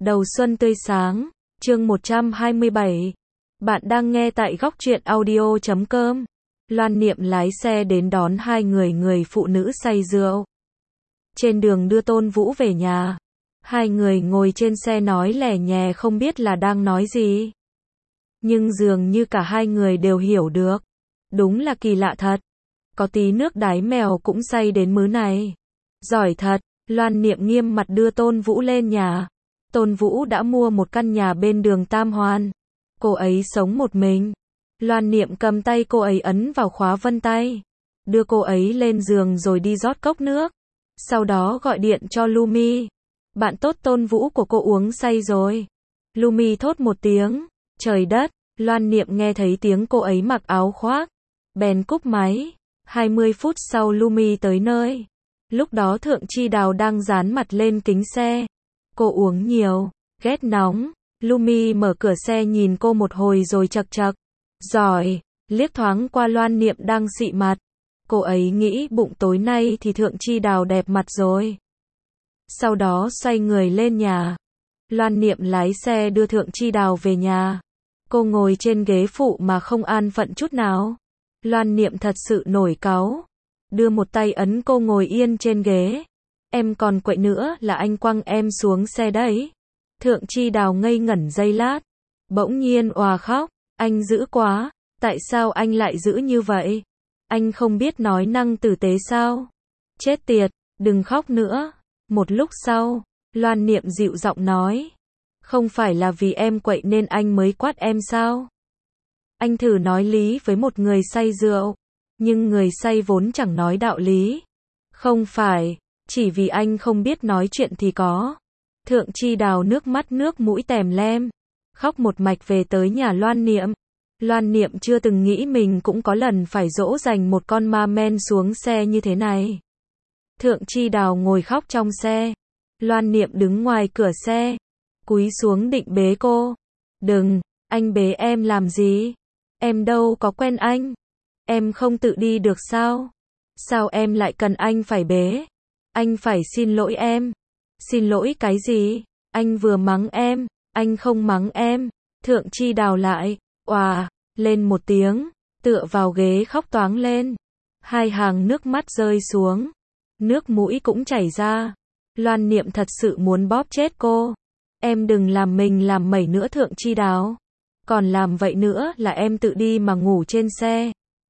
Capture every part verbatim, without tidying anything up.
Đầu xuân tươi sáng, chương một trăm hai mươi bảy. Bạn đang nghe tại góc truyện audio chấm com. Loan Niệm lái xe đến đón hai người người phụ nữ say rượu. Trên đường đưa Tôn Vũ về nhà, hai người ngồi trên xe nói lẻ nhè không biết là đang nói gì. Nhưng dường như cả hai người đều hiểu được. Đúng là kỳ lạ thật. Có tí nước đái mèo cũng say đến mứ này. Giỏi thật, Loan Niệm nghiêm mặt đưa Tôn Vũ lên nhà. Tôn Vũ đã mua một căn nhà bên đường Tam Hoàn. Cô ấy sống một mình. Loan Niệm cầm tay cô ấy ấn vào khóa vân tay. Đưa cô ấy lên giường rồi đi rót cốc nước. Sau đó gọi điện cho Lumi. Bạn tốt Tôn Vũ của cô uống say rồi. Lumi thốt một tiếng. Trời đất, Loan Niệm nghe thấy tiếng cô ấy mặc áo khoác. Bèn cúp máy. hai mươi phút sau Lumi tới nơi. Lúc đó Thượng Chi Đào đang dán mặt lên kính xe. Cô uống nhiều, ghét nóng. Lumi mở cửa xe nhìn cô một hồi rồi chậc chậc. Giỏi, liếc thoáng qua Loan Niệm đang xị mặt. Cô ấy nghĩ bụng tối nay thì Thượng Chi Đào đẹp mặt rồi. Sau đó xoay người lên nhà. Loan Niệm lái xe đưa Thượng Chi Đào về nhà. Cô ngồi trên ghế phụ mà không an phận chút nào. Loan Niệm thật sự nổi cáu. Đưa một tay ấn cô ngồi yên trên ghế. Em còn quậy nữa là anh quăng em xuống xe đấy. Thượng Chi Đào ngây ngẩn giây lát. Bỗng nhiên òa khóc. Anh dữ quá. Tại sao anh lại dữ như vậy? Anh không biết nói năng tử tế sao? Chết tiệt, đừng khóc nữa. Một lúc sau, Loan Niệm dịu giọng nói. Không phải là vì em quậy nên anh mới quát em sao? Anh thử nói lý với một người say rượu. Nhưng người say vốn chẳng nói đạo lý. Không phải, chỉ vì anh không biết nói chuyện thì có. Thượng Chi Đào nước mắt nước mũi tèm lem. Khóc một mạch về tới nhà Loan Niệm. Loan Niệm chưa từng nghĩ mình cũng có lần phải dỗ dành một con ma men xuống xe như thế này. Thượng Chi Đào ngồi khóc trong xe. Loan Niệm đứng ngoài cửa xe. Cúi xuống định bế cô. Đừng, anh bế em làm gì? Em đâu có quen anh. Em không tự đi được sao? Sao em lại cần anh phải bế? Anh phải xin lỗi em. Xin lỗi cái gì? Anh vừa mắng em. Anh không mắng em. Thượng Chi Đào lại, òa, lên một tiếng, tựa vào ghế khóc toáng lên. Hai hàng nước mắt rơi xuống. Nước mũi cũng chảy ra. Loan Niệm thật sự muốn bóp chết cô. Em đừng làm mình làm mẩy nữa Thượng Chi Đào. Còn làm vậy nữa là em tự đi mà ngủ trên xe.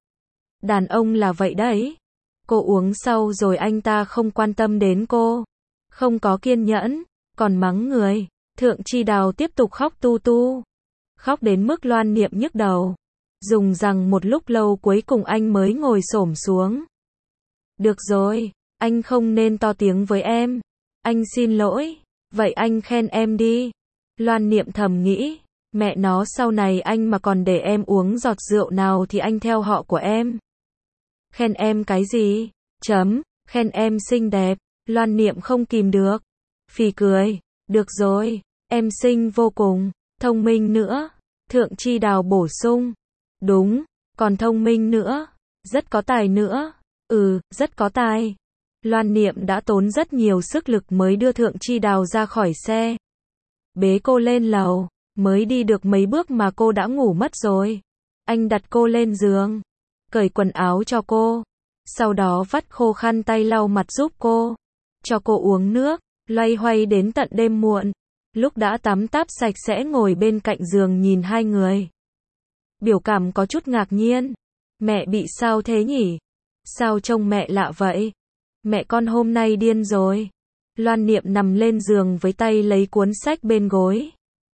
Đàn ông là vậy đấy. Cô uống sau rồi anh ta không quan tâm đến cô. Không có kiên nhẫn, còn mắng người. Thượng Chi Đào tiếp tục khóc tu tu. Khóc đến mức Loan Niệm nhức đầu. Dùng rằng một lúc lâu cuối cùng anh mới ngồi xổm xuống. Được rồi, anh không nên to tiếng với em. Anh xin lỗi. Vậy anh khen em đi. Loan Niệm thầm nghĩ. Mẹ nó sau này anh mà còn để em uống giọt rượu nào thì anh theo họ của em. Khen em cái gì? Chấm, khen em xinh đẹp. Loan Niệm không kìm được. Phì cười. Được rồi, em xinh vô cùng, thông minh nữa. Thượng Chi Đào bổ sung. Đúng, còn thông minh nữa. Rất có tài nữa. Ừ, rất có tài. Loan Niệm đã tốn rất nhiều sức lực mới đưa Thượng Chi Đào ra khỏi xe. Bế cô lên lầu. Mới đi được mấy bước mà cô đã ngủ mất rồi. Anh đặt cô lên giường. Cởi quần áo cho cô. Sau đó vắt khô khăn tay lau mặt giúp cô. Cho cô uống nước. Loay hoay đến tận đêm muộn. Lúc đã tắm táp sạch sẽ ngồi bên cạnh giường nhìn hai người. Biểu cảm có chút ngạc nhiên. Mẹ bị sao thế nhỉ? Sao trông mẹ lạ vậy? Mẹ con hôm nay điên rồi. Loan Niệm nằm lên giường với tay lấy cuốn sách bên gối.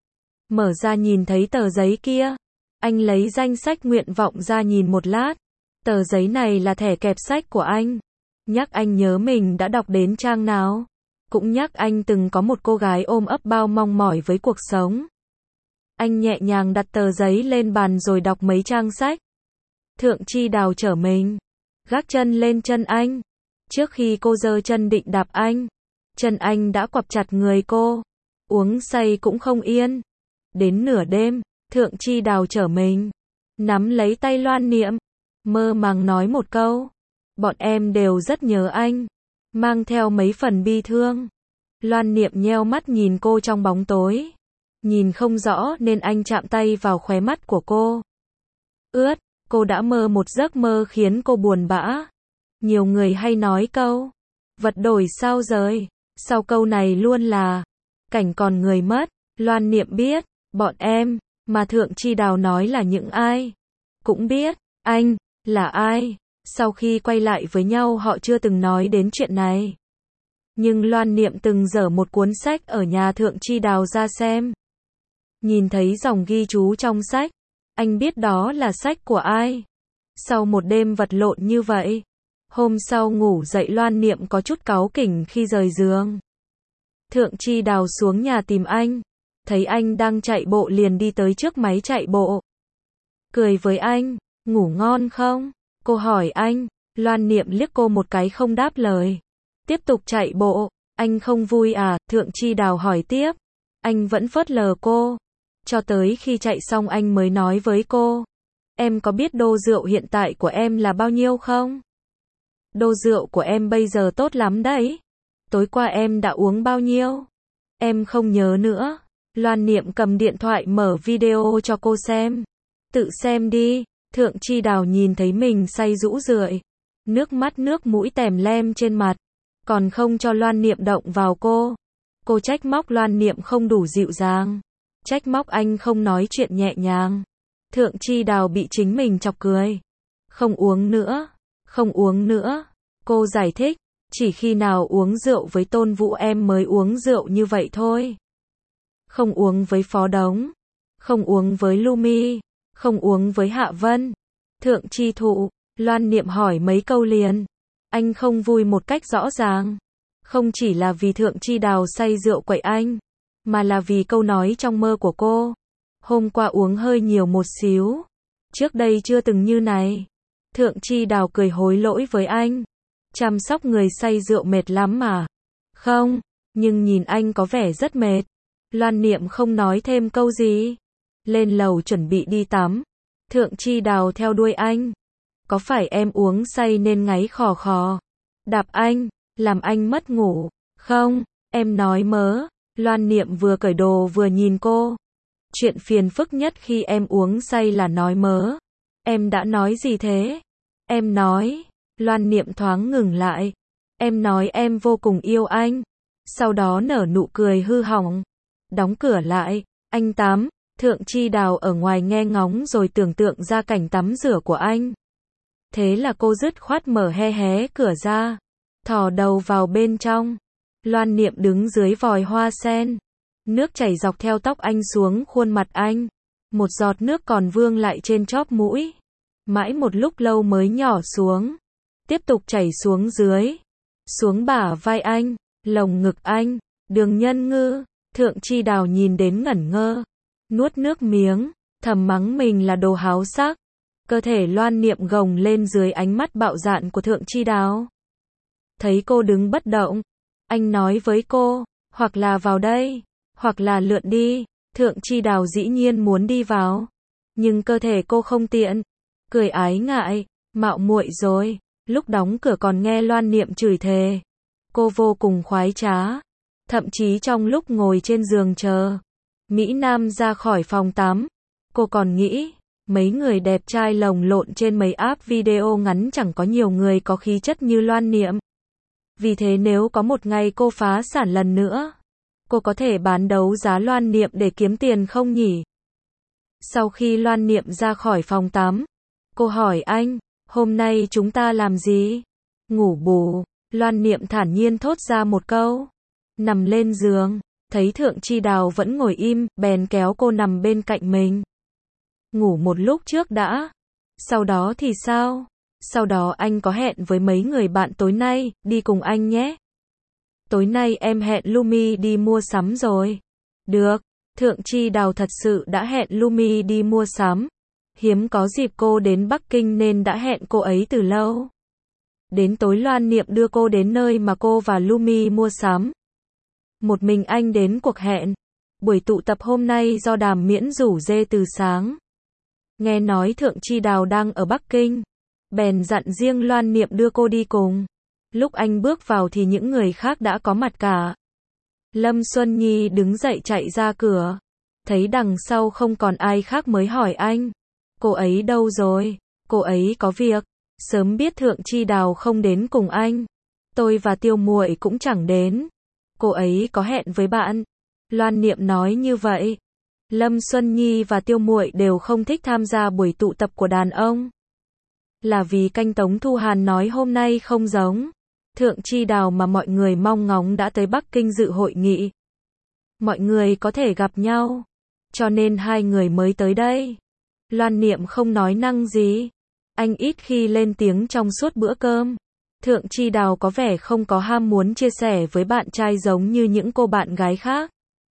Mở ra nhìn thấy tờ giấy kia. Anh lấy danh sách nguyện vọng ra nhìn một lát. Tờ giấy này là thẻ kẹp sách của anh. Nhắc anh nhớ mình đã đọc đến trang nào. Cũng nhắc anh từng có một cô gái ôm ấp bao mong mỏi với cuộc sống. Anh nhẹ nhàng đặt tờ giấy lên bàn rồi đọc mấy trang sách. Thượng Chi Đào trở mình. Gác chân lên chân anh. Trước khi cô giơ chân định đạp anh. Chân anh đã quặp chặt người cô. Uống say cũng không yên. Đến nửa đêm, Thượng Chi Đào trở mình. Nắm lấy tay Loan Niệm. Mơ màng nói một câu. Bọn em đều rất nhớ anh. Mang theo mấy phần bi thương. Loan Niệm nheo mắt nhìn cô trong bóng tối. Nhìn không rõ nên anh chạm tay vào khóe mắt của cô. Ướt, cô đã mơ một giấc mơ khiến cô buồn bã. Nhiều người hay nói câu, vật đổi sao rời. Sau câu này luôn là, cảnh còn người mất. Loan Niệm biết, bọn em, mà Thượng Chi Đào nói là những ai. Cũng biết, anh, là ai. Sau khi quay lại với nhau họ chưa từng nói đến chuyện này. Nhưng Loan Niệm từng dở một cuốn sách ở nhà Thượng Chi Đào ra xem. Nhìn thấy dòng ghi chú trong sách, anh biết đó là sách của ai. Sau một đêm vật lộn như vậy, hôm sau ngủ dậy Loan Niệm có chút cáu kỉnh khi rời giường. Thượng Chi Đào xuống nhà tìm anh, thấy anh đang chạy bộ liền đi tới trước máy chạy bộ. Cười với anh, ngủ ngon không? Cô hỏi anh, Loan Niệm liếc cô một cái không đáp lời. Tiếp tục chạy bộ, anh không vui à? Thượng Chi Đào hỏi tiếp. Anh vẫn phớt lờ cô. Cho tới khi chạy xong anh mới nói với cô. Em có biết đô rượu hiện tại của em là bao nhiêu không? Đô rượu của em bây giờ tốt lắm đấy. Tối qua em đã uống bao nhiêu? Em không nhớ nữa. Loan Niệm cầm điện thoại mở video cho cô xem. Tự xem đi. Thượng Chi Đào nhìn thấy mình say rũ rượi. Nước mắt nước mũi tèm lem trên mặt. Còn không cho Loan Niệm động vào cô. Cô trách móc Loan Niệm không đủ dịu dàng. Trách móc anh không nói chuyện nhẹ nhàng. Thượng Chi Đào bị chính mình chọc cười. Không uống nữa. Không uống nữa. Cô giải thích. Chỉ khi nào uống rượu với Tôn Vũ em mới uống rượu như vậy thôi. Không uống với Phó Đống. Không uống với Lumi. Không uống với Hạ Vân. Thượng Chi Thụ. Loan Niệm hỏi mấy câu liền. Anh không vui một cách rõ ràng. Không chỉ là vì Thượng Chi Đào say rượu quậy anh, mà là vì câu nói trong mơ của cô. Hôm qua uống hơi nhiều một xíu. Trước đây chưa từng như này. Thượng Chi Đào cười hối lỗi với anh. Chăm sóc người say rượu mệt lắm mà. Không, nhưng nhìn anh có vẻ rất mệt. Loan Niệm không nói thêm câu gì. Lên lầu chuẩn bị đi tắm. Thượng Chi Đào theo đuôi anh. Có phải em uống say nên ngáy khò khò? Đạp anh, làm anh mất ngủ. Không, em nói mớ. Loan Niệm vừa cởi đồ vừa nhìn cô. Chuyện phiền phức nhất khi em uống say là nói mớ. Em đã nói gì thế? Em nói. Loan Niệm thoáng ngừng lại. Em nói em vô cùng yêu anh. Sau đó nở nụ cười hư hỏng. Đóng cửa lại. Anh tắm. Thượng Chi Đào ở ngoài nghe ngóng rồi tưởng tượng ra cảnh tắm rửa của anh. Thế là cô dứt khoát mở hé hé cửa ra. Thò đầu vào bên trong. Loan Niệm đứng dưới vòi hoa sen. Nước chảy dọc theo tóc anh xuống khuôn mặt anh. Một giọt nước còn vương lại trên chóp mũi. Mãi một lúc lâu mới nhỏ xuống. Tiếp tục chảy xuống dưới. Xuống bả vai anh. Lồng ngực anh. Đường Nhân Ngư. Thượng Chi Đào nhìn đến ngẩn ngơ. Nuốt nước miếng. Thầm mắng mình là đồ háo sắc. Cơ thể Loan Niệm gồng lên dưới ánh mắt bạo dạn của Thượng Chi Đào. Thấy cô đứng bất động. Anh nói với cô. Hoặc là vào đây. Hoặc là lượn đi. Thượng Chi Đào dĩ nhiên muốn đi vào. Nhưng cơ thể cô không tiện. Cười ái ngại. Mạo muội rồi. Lúc đóng cửa còn nghe Loan Niệm chửi thề. Cô vô cùng khoái trá. Thậm chí trong lúc ngồi trên giường chờ Mỹ Nam ra khỏi phòng tắm, cô còn nghĩ, mấy người đẹp trai lồng lộn trên mấy app video ngắn chẳng có nhiều người có khí chất như Loan Niệm. Vì thế nếu có một ngày cô phá sản lần nữa, cô có thể bán đấu giá Loan Niệm để kiếm tiền không nhỉ? Sau khi Loan Niệm ra khỏi phòng tắm, cô hỏi anh, hôm nay chúng ta làm gì? Ngủ bù. Loan Niệm thản nhiên thốt ra một câu. Nằm lên giường, thấy Thượng Chi Đào vẫn ngồi im, bèn kéo cô nằm bên cạnh mình. Ngủ một lúc trước đã. Sau đó thì sao? Sau đó anh có hẹn với mấy người bạn tối nay, đi cùng anh nhé. Tối nay em hẹn Lumi đi mua sắm rồi. Được, Thượng Chi Đào thật sự đã hẹn Lumi đi mua sắm. Hiếm có dịp cô đến Bắc Kinh nên đã hẹn cô ấy từ lâu. Đến tối Loan Niệm đưa cô đến nơi mà cô và Lumi mua sắm. Một mình anh đến cuộc hẹn. Buổi tụ tập hôm nay do Đàm Miễn rủ dê từ sáng. Nghe nói Thượng Chi Đào đang ở Bắc Kinh, bèn dặn riêng Loan Niệm đưa cô đi cùng. Lúc anh bước vào thì những người khác đã có mặt cả. Lâm Xuân Nhi đứng dậy chạy ra cửa. Thấy đằng sau không còn ai khác mới hỏi anh. Cô ấy đâu rồi? Cô ấy có việc. Sớm biết Thượng Chi Đào không đến cùng anh. Tôi và Tiêu Muội cũng chẳng đến. Cô ấy có hẹn với bạn. Loan Niệm nói như vậy. Lâm Xuân Nhi và Tiêu Muội đều không thích tham gia buổi tụ tập của đàn ông. Là vì canh Tống Thu Hàn nói hôm nay không giống Thượng Chi Đào mà mọi người mong ngóng đã tới Bắc Kinh dự hội nghị. Mọi người có thể gặp nhau. Cho nên hai người mới tới đây. Loan Niệm không nói năng gì. Anh ít khi lên tiếng trong suốt bữa cơm. Thượng Chi Đào có vẻ không có ham muốn chia sẻ với bạn trai giống như những cô bạn gái khác.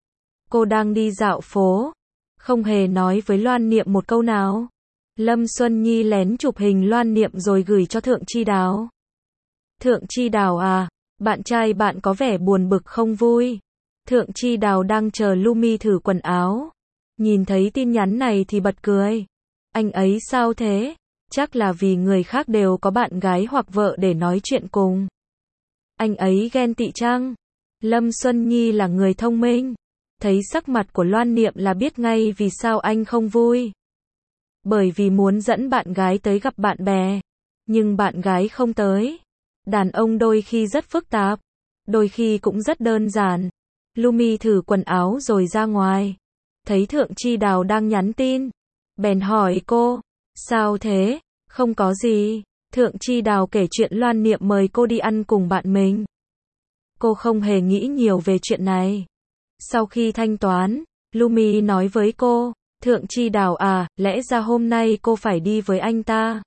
Cô đang đi dạo phố. Không hề nói với Loan Niệm một câu nào. Lâm Xuân Nhi lén chụp hình Loan Niệm rồi gửi cho Thượng Chi Đào. Thượng Chi Đào à, bạn trai bạn có vẻ buồn bực không vui. Thượng Chi Đào đang chờ Lumi thử quần áo. Nhìn thấy tin nhắn này thì bật cười. Anh ấy sao thế? Chắc là vì người khác đều có bạn gái hoặc vợ để nói chuyện cùng. Anh ấy ghen tị chăng? Lâm Xuân Nhi là người thông minh. Thấy sắc mặt của Loan Niệm là biết ngay vì sao anh không vui. Bởi vì muốn dẫn bạn gái tới gặp bạn bè. Nhưng bạn gái không tới. Đàn ông đôi khi rất phức tạp. Đôi khi cũng rất đơn giản. Lumi thử quần áo rồi ra ngoài. Thấy Thượng Chi Đào đang nhắn tin. Bèn hỏi cô. Sao thế? Không có gì. Thượng Chi Đào kể chuyện Loan Niệm mời cô đi ăn cùng bạn mình. Cô không hề nghĩ nhiều về chuyện này. Sau khi thanh toán, Lumi nói với cô. Thượng Chi Đào à, lẽ ra hôm nay cô phải đi với anh ta.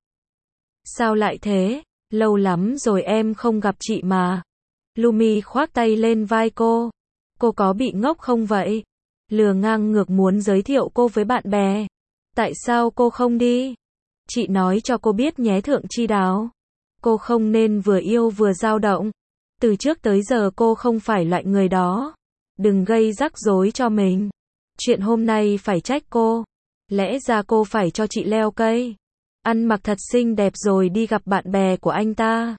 Sao lại thế? Lâu lắm rồi em không gặp chị mà. Lumi khoác tay lên vai cô. Cô có bị ngốc không vậy? Lừa ngang ngược muốn giới thiệu cô với bạn bè. Tại sao cô không đi? Chị nói cho cô biết nhé Thượng Chi Đào. Cô không nên vừa yêu vừa dao động. Từ trước tới giờ cô không phải loại người đó. Đừng gây rắc rối cho mình. Chuyện hôm nay phải trách cô. Lẽ ra cô phải cho chị leo cây. Ăn mặc thật xinh đẹp rồi đi gặp bạn bè của anh ta.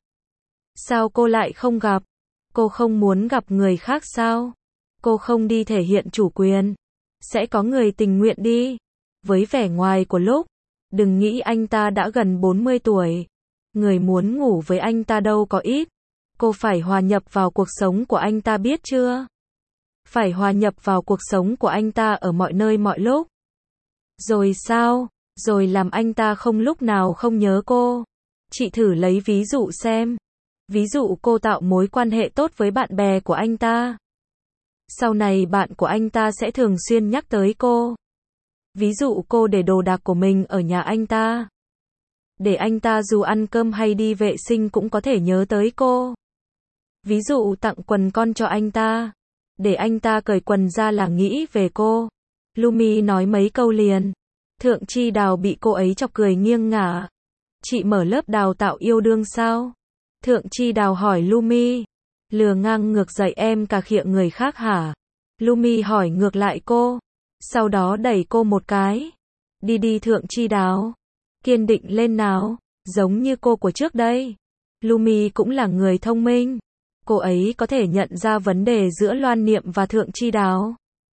Sao cô lại không gặp? Cô không muốn gặp người khác sao? Cô không đi thể hiện chủ quyền. Sẽ có người tình nguyện đi. Với vẻ ngoài của lúc. Đừng nghĩ anh ta đã gần bốn mươi tuổi. Người muốn ngủ với anh ta đâu có ít. Cô phải hòa nhập vào cuộc sống của anh ta biết chưa? Phải hòa nhập vào cuộc sống của anh ta ở mọi nơi mọi lúc. Rồi sao? Rồi làm anh ta không lúc nào không nhớ cô. Chị thử lấy ví dụ xem. Ví dụ cô tạo mối quan hệ tốt với bạn bè của anh ta. Sau này bạn của anh ta sẽ thường xuyên nhắc tới cô. Ví dụ cô để đồ đạc của mình ở nhà anh ta. Để anh ta dù ăn cơm hay đi vệ sinh cũng có thể nhớ tới cô. Ví dụ tặng quần con cho anh ta. Để anh ta cởi quần ra là nghĩ về cô. Lumi nói mấy câu liền. Thượng Chi Đào bị cô ấy chọc cười nghiêng ngả. Chị mở lớp đào tạo yêu đương sao? Thượng Chi Đào hỏi Lumi. Lừa ngang ngược dạy em cà khịa người khác hả? Lumi hỏi ngược lại cô. Sau đó đẩy cô một cái. Đi đi Thượng Chi Đào. Kiên định lên nào. Giống như cô của trước đây. Lumi cũng là người thông minh. Cô ấy có thể nhận ra vấn đề giữa Loan Niệm và Thượng Chi Đào.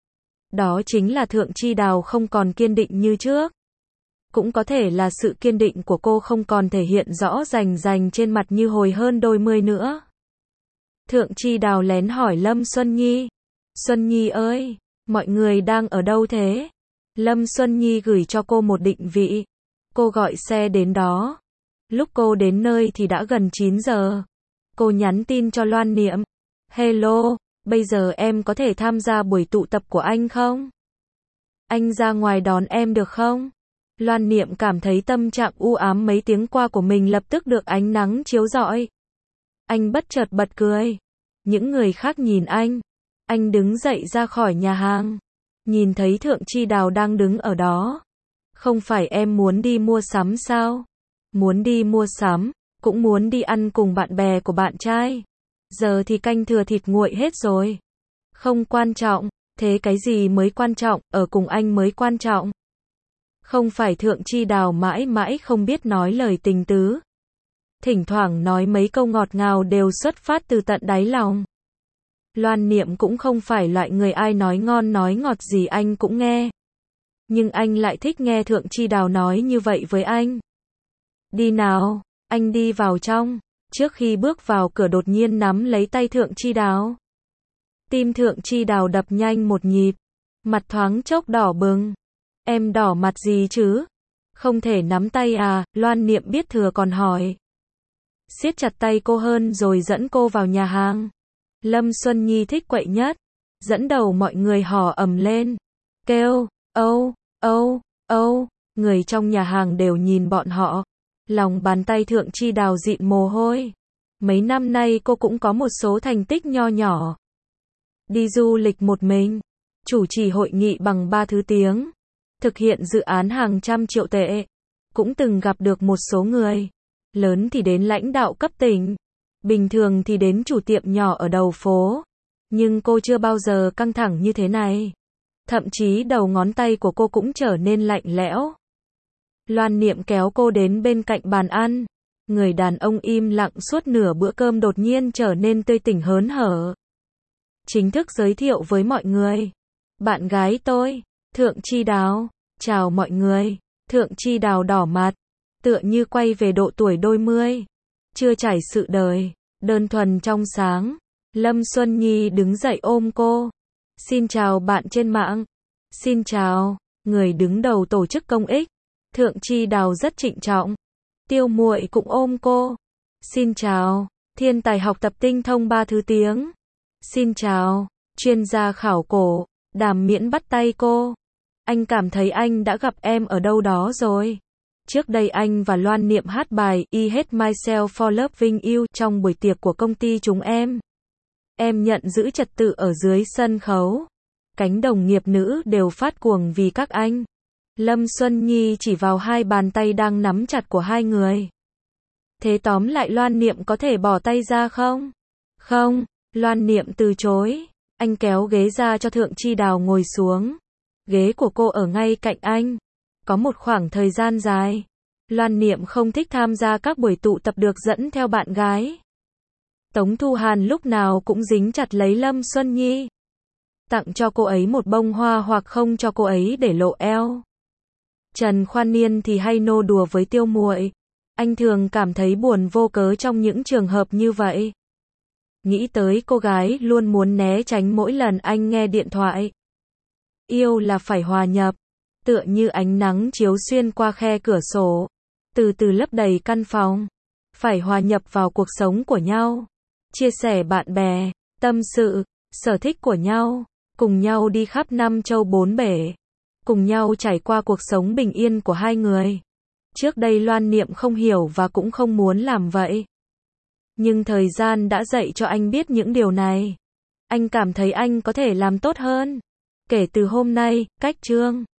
Đó chính là Thượng Chi Đào không còn kiên định như trước. Cũng có thể là sự kiên định của cô không còn thể hiện rõ rành rành trên mặt như hồi hơn đôi mươi nữa. Thượng Chi Đào lén hỏi Lâm Xuân Nhi. Xuân Nhi ơi, mọi người đang ở đâu thế? Lâm Xuân Nhi gửi cho cô một định vị. Cô gọi xe đến đó. Lúc cô đến nơi thì đã gần chín giờ. Cô nhắn tin cho Loan Niệm. Hello, bây giờ em có thể tham gia buổi tụ tập của anh không? Anh ra ngoài đón em được không? Loan Niệm cảm thấy tâm trạng u ám mấy tiếng qua của mình lập tức được ánh nắng chiếu rọi. Anh bất chợt bật cười. Những người khác nhìn anh. Anh đứng dậy ra khỏi nhà hàng. Nhìn thấy Thượng Chi Đào đang đứng ở đó. Không phải em muốn đi mua sắm sao? Muốn đi mua sắm, cũng muốn đi ăn cùng bạn bè của bạn trai. Giờ thì canh thừa thịt nguội hết rồi. Không quan trọng, thế cái gì mới quan trọng, ở cùng anh mới quan trọng. Không phải Thượng Chi Đào mãi mãi không biết nói lời tình tứ. Thỉnh thoảng nói mấy câu ngọt ngào đều xuất phát từ tận đáy lòng. Loan Niệm cũng không phải loại người ai nói ngon nói ngọt gì anh cũng nghe. Nhưng anh lại thích nghe Thượng Chi Đào nói như vậy với anh. Đi nào, anh đi vào trong. Trước khi bước vào cửa đột nhiên nắm lấy tay Thượng Chi Đào. Tim Thượng Chi Đào đập nhanh một nhịp. Mặt thoáng chốc đỏ bừng. Em đỏ mặt gì chứ? Không thể nắm tay à? Loan Niệm biết thừa còn hỏi. Siết chặt tay cô hơn rồi dẫn cô vào nhà hàng. Lâm Xuân Nhi thích quậy nhất. Dẫn đầu mọi người hò ầm lên. Kêu, âu, âu, âu. Người trong nhà hàng đều nhìn bọn họ. Lòng bàn tay Thượng Chi Đào dịn mồ hôi. Mấy năm nay cô cũng có một số thành tích nho nhỏ. Đi du lịch một mình. Chủ trì hội nghị bằng ba thứ tiếng. Thực hiện dự án hàng trăm triệu tệ. Cũng từng gặp được một số người. Lớn thì đến lãnh đạo cấp tỉnh. Bình thường thì đến chủ tiệm nhỏ ở đầu phố. Nhưng cô chưa bao giờ căng thẳng như thế này. Thậm chí đầu ngón tay của cô cũng trở nên lạnh lẽo. Loan Niệm kéo cô đến bên cạnh bàn ăn. Người đàn ông im lặng suốt nửa bữa cơm đột nhiên trở nên tươi tỉnh hớn hở. Chính thức giới thiệu với mọi người. Bạn gái tôi, Thượng Chi Đào. Chào mọi người. Thượng Chi Đào đỏ mặt. Tựa như quay về độ tuổi đôi mươi. Chưa trải sự đời. Đơn thuần trong sáng. Lâm Xuân Nhi đứng dậy ôm cô. Xin chào bạn trên mạng. Xin chào. Người đứng đầu tổ chức công ích. Thượng Chi Đào rất trịnh trọng. Tiêu Muội cũng ôm cô. Xin chào. Thiên tài học tập tinh thông ba thứ tiếng. Xin chào. Chuyên gia khảo cổ. Đàm Miễn bắt tay cô. Anh cảm thấy anh đã gặp em ở đâu đó rồi. Trước đây anh và Loan Niệm hát bài I Hate Myself for Loving You trong buổi tiệc của công ty chúng em. Em nhận giữ trật tự ở dưới sân khấu. Cánh đồng nghiệp nữ đều phát cuồng vì các anh. Lâm Xuân Nhi chỉ vào hai bàn tay đang nắm chặt của hai người. Thế tóm lại Loan Niệm có thể bỏ tay ra không? Không, Loan Niệm từ chối. Anh kéo ghế ra cho Thượng Chi Đào ngồi xuống. Ghế của cô ở ngay cạnh anh. Có một khoảng thời gian dài. Loan Niệm không thích tham gia các buổi tụ tập được dẫn theo bạn gái. Tống Thu Hàn lúc nào cũng dính chặt lấy Lâm Xuân Nhi. Tặng cho cô ấy một bông hoa hoặc không cho cô ấy để lộ eo. Trần Khoan Niên thì hay nô đùa với Tiêu Muội. Anh thường cảm thấy buồn vô cớ trong những trường hợp như vậy. Nghĩ tới cô gái luôn muốn né tránh mỗi lần anh nghe điện thoại. Yêu là phải hòa nhập. Tựa như ánh nắng chiếu xuyên qua khe cửa sổ. Từ từ lấp đầy căn phòng. Phải hòa nhập vào cuộc sống của nhau. Chia sẻ bạn bè, tâm sự, sở thích của nhau. Cùng nhau đi khắp năm châu bốn bể. Cùng nhau trải qua cuộc sống bình yên của hai người. Trước đây Loan Niệm không hiểu và cũng không muốn làm vậy. Nhưng thời gian đã dạy cho anh biết những điều này. Anh cảm thấy anh có thể làm tốt hơn. Kể từ hôm nay, cách chương